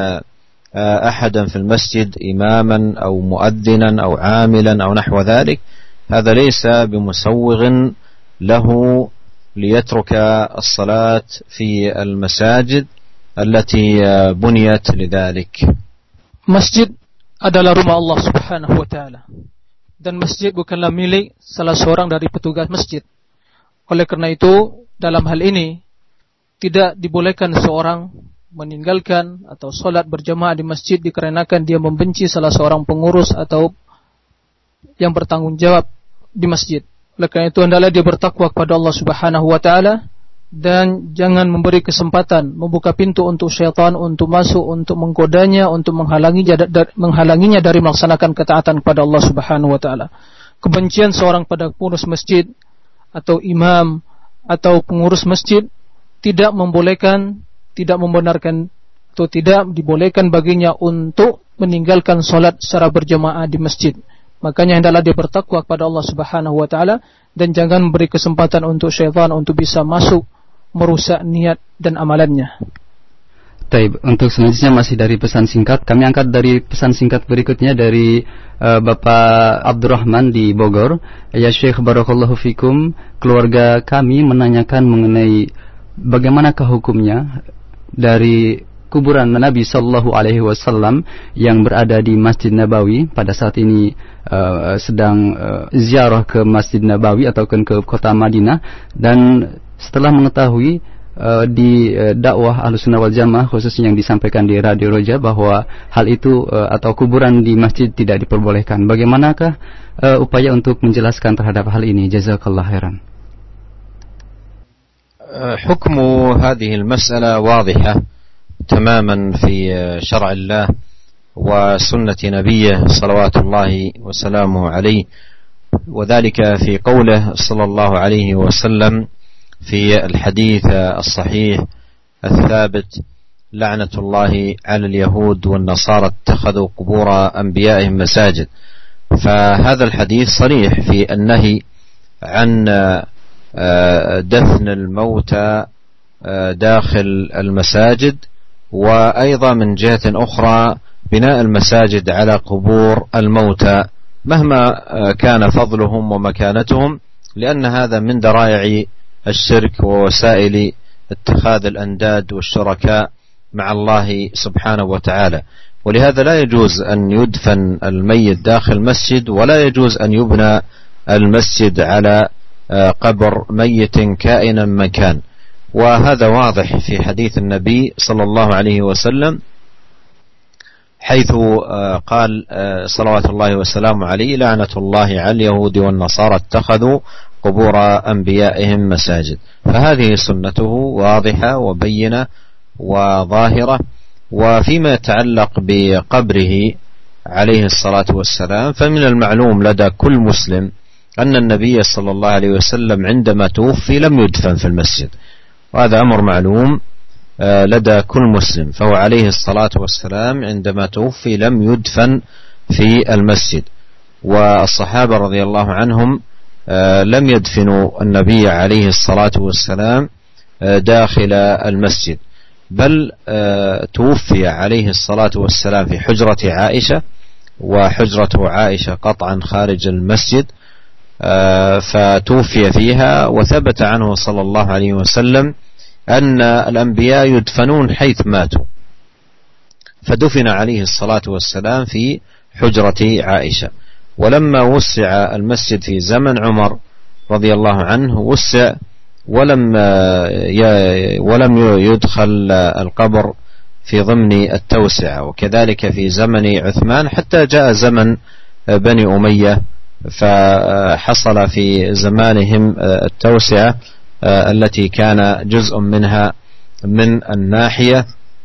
أحدا في المسجد إماما أو مؤذنا أو عاملا أو نحو ذلك هذا ليس بمسوغ له ليترك الصلاة في المساجد التي بنيت لذلك. Masjid adalah rumah Allah Subhanahu wa taala dan masjid bukanlah milik salah seorang dari petugas masjid. Oleh karena itu dalam hal ini tidak dibolehkan seorang meninggalkan atau sholat berjamaah di masjid dikarenakan dia membenci salah seorang pengurus atau yang bertanggung jawab di masjid. Oleh karena itu hendaklah dia bertakwa kepada Allah Subhanahu wa taala dan jangan memberi kesempatan, membuka pintu untuk syaitan untuk masuk, untuk menggodanya, untuk menghalanginya, menghalanginya dari melaksanakan ketaatan kepada Allah Subhanahu wa taala. Kebencian seorang pada pengurus masjid atau imam atau pengurus masjid tidak membolehkan, tidak membenarkan atau tidak dibolehkan baginya untuk meninggalkan salat secara berjamaah di masjid. Makanya hendaklah dia bertakwa kepada Allah Subhanahu wa taala dan jangan memberi kesempatan untuk syaitan untuk bisa masuk merusak niat dan amalannya. Taib, untuk selanjutnya masih dari pesan singkat, kami angkat dari pesan singkat berikutnya dari uh, Bapak Abdurrahman di Bogor. Ya Syekh barakallahu fikum, keluarga kami menanyakan mengenai bagaimanakah hukumnya dari kuburan Nabi sallallahu alaihi wasallam yang berada di Masjid Nabawi pada saat ini uh, sedang uh, ziarah ke Masjid Nabawi atau ke kota Madinah, dan setelah mengetahui uh, di uh, dakwah Ahlussunnah wal Jamaah khususnya yang disampaikan di Radio Roja bahwa hal itu uh, atau kuburan di masjid tidak diperbolehkan, bagaimanakah uh, upaya untuk menjelaskan terhadap hal ini? Jazakallah khairan. حكم هذه المسألة واضحة تماما في شرع الله وسنة نبيه صلوات الله وسلامه عليه، وذلك في قوله صلى الله عليه وسلم في الحديث الصحيح الثابت: لعنة الله على اليهود والنصارى اتخذوا قبور أنبيائهم مساجد. فهذا الحديث صريح في النهي عن دفن الموتى داخل المساجد، وأيضا من جهة أخرى بناء المساجد على قبور الموتى مهما كان فضلهم ومكانتهم، لأن هذا من ذرائع الشرك ووسائل اتخاذ الأنداد والشركاء مع الله سبحانه وتعالى. ولهذا لا يجوز أن يدفن الميت داخل مسجد، ولا يجوز أن يبنى المسجد على قبر ميت كائنا من كان. وهذا واضح في حديث النبي صلى الله عليه وسلم حيث قال صلوات الله وسلامه عليه: لعنة الله على اليهود والنصارى اتخذوا قبور أنبيائهم مساجد. فهذه سنته واضحة وبينة وظاهرة. وفيما يتعلق بقبره عليه الصلاة والسلام فمن المعلوم لدى كل مسلم أن النبي صلى الله عليه وسلم عندما توفي لم يدفن في المسجد، وهذا أمر معلوم لدى كل مسلم. فهو عليه الصلاة والسلام عندما توفي لم يدفن في المسجد، والصحابة رضي الله عنهم لم يدفنوا النبي عليه الصلاة والسلام داخل المسجد، بل توفي عليه الصلاة والسلام في حجرة عائشة، وحجرة عائشة قطعا خارج المسجد، فتوفي فيها. وثبت عنه صلى الله عليه وسلم أن الأنبياء يدفنون حيث ماتوا، فدفن عليه الصلاة والسلام في حجرة عائشة. ولما وسع المسجد في زمن عمر رضي الله عنه وسع ولم ولم يدخل القبر في ضمن التوسعة، وكذلك في زمن عثمان حتى جاء زمن بني أمية فحصل في زمانهم التوسعة التي كان جزء منها من الناحية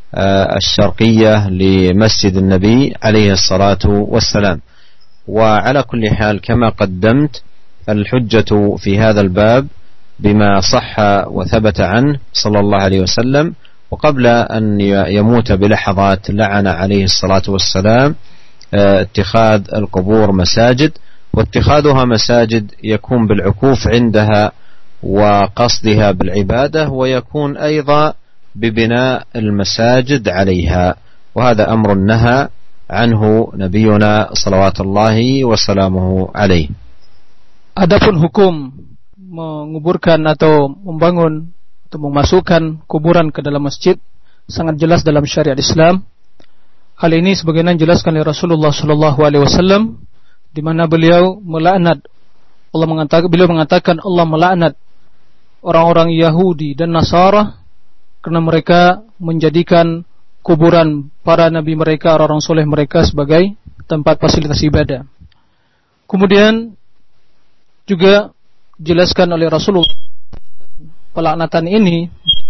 الشرقية لمسجد النبي عليه الصلاة والسلام. وعلى كل حال كما قدمت الحجة في هذا الباب بما صح وثبت عنه صلى الله عليه وسلم، وقبل أن يموت بلحظات لعن عليه الصلاة والسلام اتخاذ القبور مساجد، واتخاذها مساجد يكون بالعكوف عندها وقصدها بالعبادة، ويكون أيضا ببناء المساجد عليها، وهذا أمر نهى عنه نبينا صلوات الله وسلامه عليه. Adapun hukum menguburkan atau membangun atau memasukkan kuburan ke dalam masjid sangat jelas dalam syariat Islam. Hal ini sebagaimana dijelaskan oleh Rasulullah sallallahu alaihi wasallam, di mana beliau melaknat Allah mengatakan beliau mengatakan Allah melaknat orang-orang Yahudi dan Nasara karena mereka menjadikan kuburan para nabi mereka, orang-orang soleh mereka sebagai tempat fasilitas ibadah. Kemudian juga dijelaskan oleh Rasulullah pelaknatan ini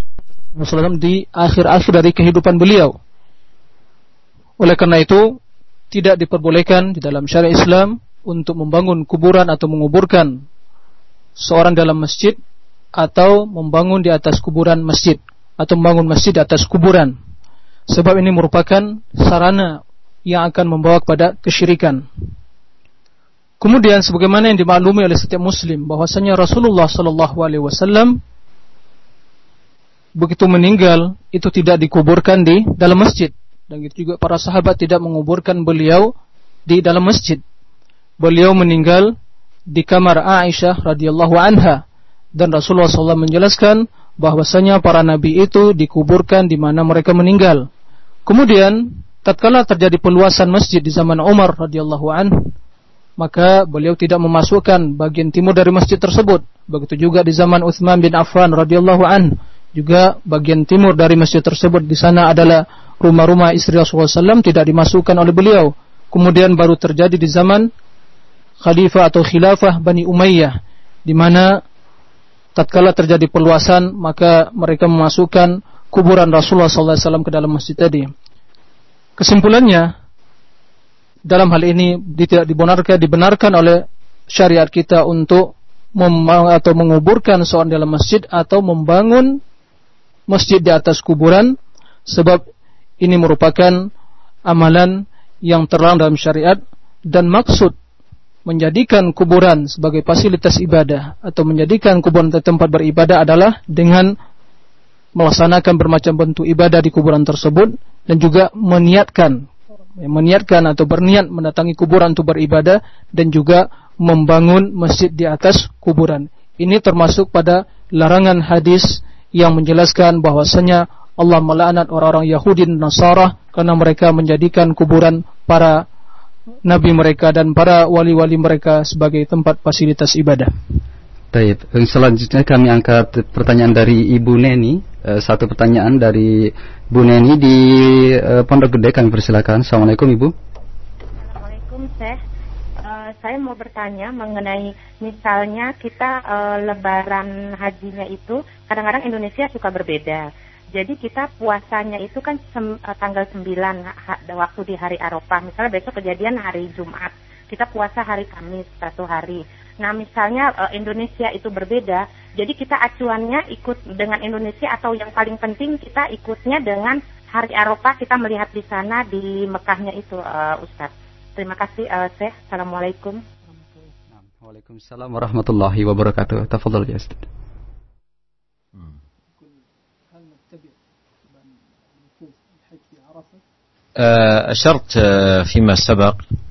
di akhir-akhir dari kehidupan beliau. Oleh karena itu tidak diperbolehkan di dalam syariat Islam untuk membangun kuburan atau menguburkan seorang dalam masjid, atau membangun di atas kuburan masjid, atau membangun masjid di atas kuburan, sebab ini merupakan sarana yang akan membawa kepada kesyirikan. Kemudian sebagaimana yang dimaklumi oleh setiap muslim bahwasanya Rasulullah sallallahu alaihi wasallam begitu meninggal itu tidak dikuburkan di dalam masjid, dan itu juga para sahabat tidak menguburkan beliau di dalam masjid. Beliau meninggal di kamar Aisyah radhiyallahu anha, dan Rasulullah sallallahu alaihi wasallam menjelaskan bahwasanya para nabi itu dikuburkan di mana mereka meninggal. Kemudian tatkala terjadi peluasan masjid di zaman Umar radhiyallahu anhu, maka beliau tidak memasukkan bagian timur dari masjid tersebut. Begitu juga di zaman Utsman bin Affan radhiyallahu anhu, juga bagian timur dari masjid tersebut di sana adalah rumah-rumah istri Rasulullah sallallahu alaihi wasallam, tidak dimasukkan oleh beliau. Kemudian baru terjadi di zaman khalifah atau khilafah Bani Umayyah, di mana tatkala terjadi perluasan maka mereka memasukkan kuburan Rasulullah sallallahu alaihi wasallam ke dalam masjid tadi. Kesimpulannya, dalam hal ini tidak dibenarkan dibenarkan oleh syariat kita untuk mem- atau menguburkan seorang dalam masjid atau membangun masjid di atas kuburan, sebab ini merupakan amalan yang terlarang dalam syariat, dan maksud menjadikan kuburan sebagai fasilitas ibadah atau menjadikan kuburan tempat beribadah adalah dengan melaksanakan bermacam bentuk ibadah di kuburan tersebut, dan juga meniatkan meniatkan atau berniat mendatangi kuburan untuk beribadah, dan juga membangun masjid di atas kuburan. Ini termasuk pada larangan hadis yang menjelaskan bahwasanya Allah melaknat orang-orang Yahudi dan Nasara karena mereka menjadikan kuburan para nabi mereka dan para wali-wali mereka sebagai tempat fasilitas ibadah. Baik, selanjutnya kami angkat pertanyaan dari Ibu Neni. Satu pertanyaan dari Bu Neni di Pondok Gede, kami persilakan. Assalamualaikum Ibu. Assalamualaikum Syekh. Uh, saya mau bertanya mengenai misalnya kita uh, lebaran hajinya itu kadang-kadang Indonesia suka berbeda. Jadi kita puasanya itu kan sem- tanggal sembilan ha- waktu di hari Arafah. Misalnya besok kejadian hari Jumat, kita puasa hari Kamis satu hari. Nah misalnya uh, Indonesia itu berbeda, jadi kita acuannya ikut dengan Indonesia, atau yang paling penting kita ikutnya dengan hari Arafah, kita melihat di sana di Mekahnya itu, uh, Ustaz. Terima kasih uh, Syekh. Assalamualaikum. Waalaikumsalam warahmatullahi wabarakatuh. Tafadhal ya Ustaz. أشرت فيما سبق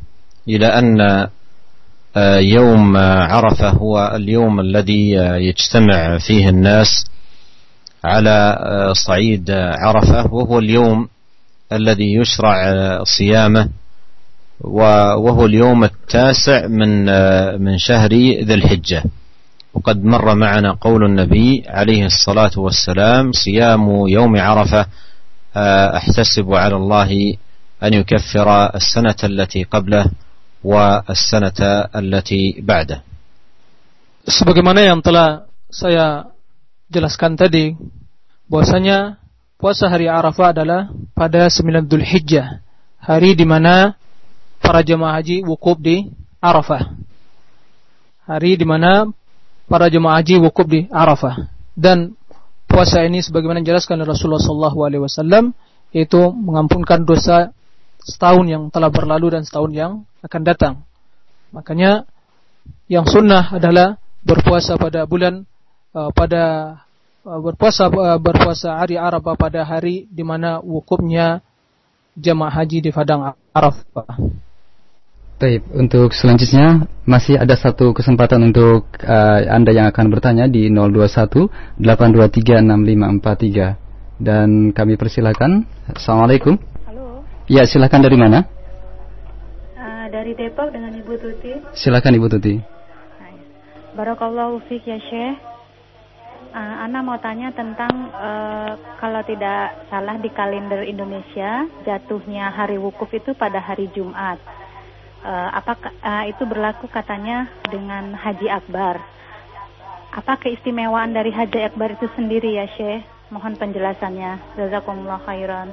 إلى أن يوم عرفة هو اليوم الذي يجتمع فيه الناس على صعيد عرفة، وهو اليوم الذي يشرع صيامه، وهو اليوم التاسع من من شهر ذي الحجة. وقد مر معنا قول النبي عليه الصلاة والسلام: صيام يوم عرفة أحتسب على الله أن يكفر السنة التي قبله والسنة التي بعده. Sebagaimana yang telah saya jelaskan tadi, bahwasanya puasa hari Arafah adalah pada sembilan Dzulhijjah, hari di mana para jemaah haji wukuf di Arafah. Hari di mana para jemaah haji wukuf di Arafah. Dan puasa ini sebagaimana dijelaskan oleh Rasulullah sallallahu alaihi wasallam, yaitu mengampunkan dosa setahun yang telah berlalu dan setahun yang akan datang. Makanya yang sunnah adalah berpuasa pada bulan uh, pada uh, berpuasa uh, berpuasa hari Arafah pada hari di mana wukufnya jemaah haji di padang Arafah. Baik, untuk selanjutnya masih ada satu kesempatan untuk uh, Anda yang akan bertanya di nol dua satu delapan dua tiga enam lima empat tiga, dan kami persilakan. Assalamualaikum. Halo. Ya, silakan. Dari mana? Uh, dari Depok dengan Ibu Tuti. Silakan Ibu Tuti. Hai. Barakallahu fiik ya Syekh. Uh, Ana mau tanya tentang uh, kalau tidak salah di kalender Indonesia jatuhnya hari wukuf itu pada hari Jumat. Uh, apakah uh, itu berlaku katanya dengan Haji Akbar? Apa keistimewaan dari Haji Akbar itu sendiri ya Syekh? Mohon penjelasannya. Jazakumullah khairan.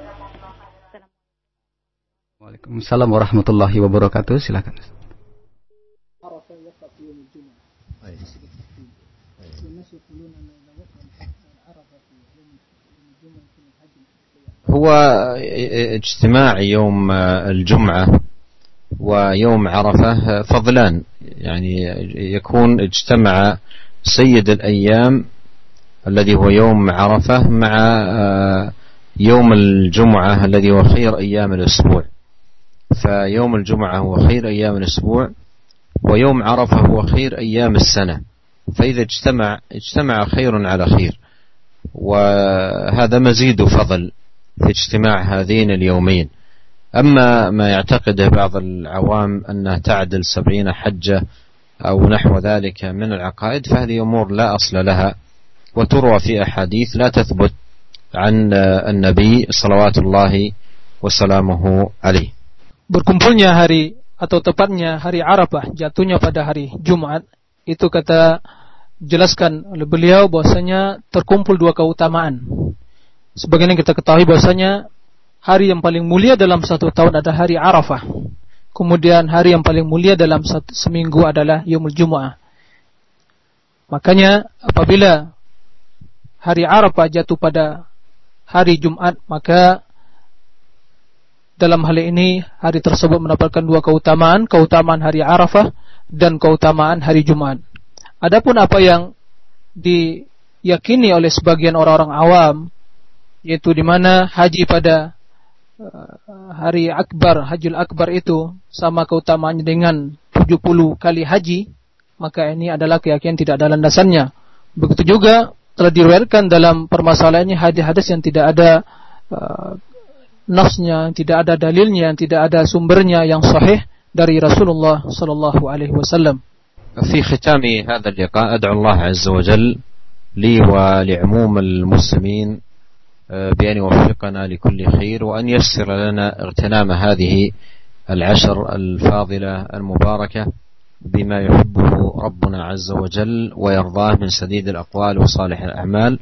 Waalaikumsalam warahmatullahi wabarakatuh. Silakan. هو اجتماع يوم الجمعة ويوم عرفة فضلان، يعني يكون اجتمع سيد الأيام الذي هو يوم عرفة مع يوم الجمعة الذي هو خير أيام الأسبوع. فيوم الجمعة هو خير أيام الأسبوع، ويوم عرفة هو خير أيام السنة. فإذا اجتمع اجتمع خير على خير، وهذا مزيد فضل في اجتماع هذين اليومين. أما ما يعتقده بعض العوام أنها تعدل سبعين حجة أو نحو ذلك من العقائد، فهذه أمور لا أصل لها، وتروى في أحاديث لا تثبت عن النبي صلوات الله وسلامه عليه. Berkumpulnya hari atau tepatnya hari Arafah jatuhnya pada hari Jumat, itu kata jelaskan oleh beliau bahwasanya terkumpul dua keutamaan. Sebagaimana kita ketahui bahwasanya hari yang paling mulia dalam satu tahun adalah hari Arafah. Kemudian hari yang paling mulia dalam satu seminggu adalah Yaumul Jumu'ah. Makanya apabila hari Arafah jatuh pada hari Jumat, maka dalam hal ini hari tersebut mendapatkan dua keutamaan, keutamaan hari Arafah dan keutamaan hari Jumat. Adapun apa yang diyakini oleh sebagian orang-orang awam, yaitu di mana haji pada hari Akbar, Hajjul Akbar itu sama keutamaannya dengan tujuh puluh kali haji, maka ini adalah keyakinan tidak ada landasannya. Begitu juga telah diriwayatkan dalam permasalahannya hadis-hadis yang tidak ada uh, nasnya, tidak ada dalilnya, tidak ada sumbernya yang sahih dari Rasulullah sallallahu alaihi wasallam. في ختام هذا اللقاء أدعو الله عز وجل لي ولعموم المسلمين بأن يوفقنا لكل خير، وأن ييسر لنا اغتنام هذه العشر الفاضلة المباركة بما يحبه ربنا عز وجل ويرضاه من سديد الأقوال وصالح الأعمال.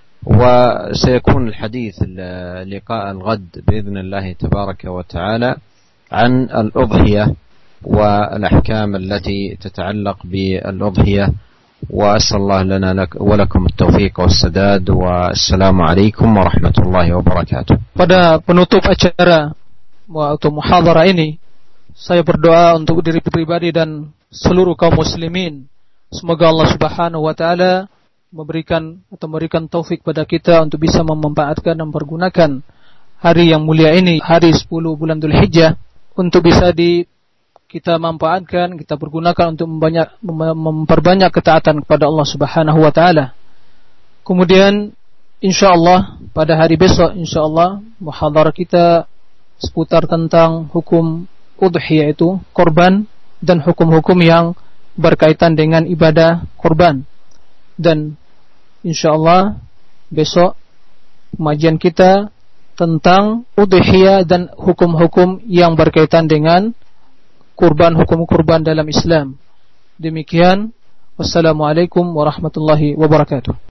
وسيكون الحديث لقاء الغد بإذن الله تبارك وتعالى عن الأضحية والأحكام التي تتعلق بالأضحية. وأسأل الله لنا لك ولكم التوفيق والسداد، والسلام عليكم ورحمة الله وبركاته. Pada penutup acara atau muhadharah ini, saya berdoa untuk diri pribadi dan seluruh kaum muslimin. Semoga Allah Subhanahu wa taala memberikan atau memberikan taufik pada kita untuk bisa memanfaatkan dan mempergunakan hari yang mulia ini, hari sepuluh bulan Dzulhijjah, untuk bisa di kita manfaatkan, kita pergunakan untuk membanyak, memperbanyak ketaatan kepada Allah Subhanahu wa taala. Kemudian insyaallah pada hari besok insyaallah muhadharah kita seputar tentang hukum udhiyah, yaitu korban, dan hukum-hukum yang berkaitan dengan ibadah korban. Dan insyaallah besok pengajian kita tentang udhiyah dan hukum-hukum yang berkaitan dengan kurban, hukum kurban dalam Islam. Demikian, wassalamualaikum warahmatullahi wabarakatuh.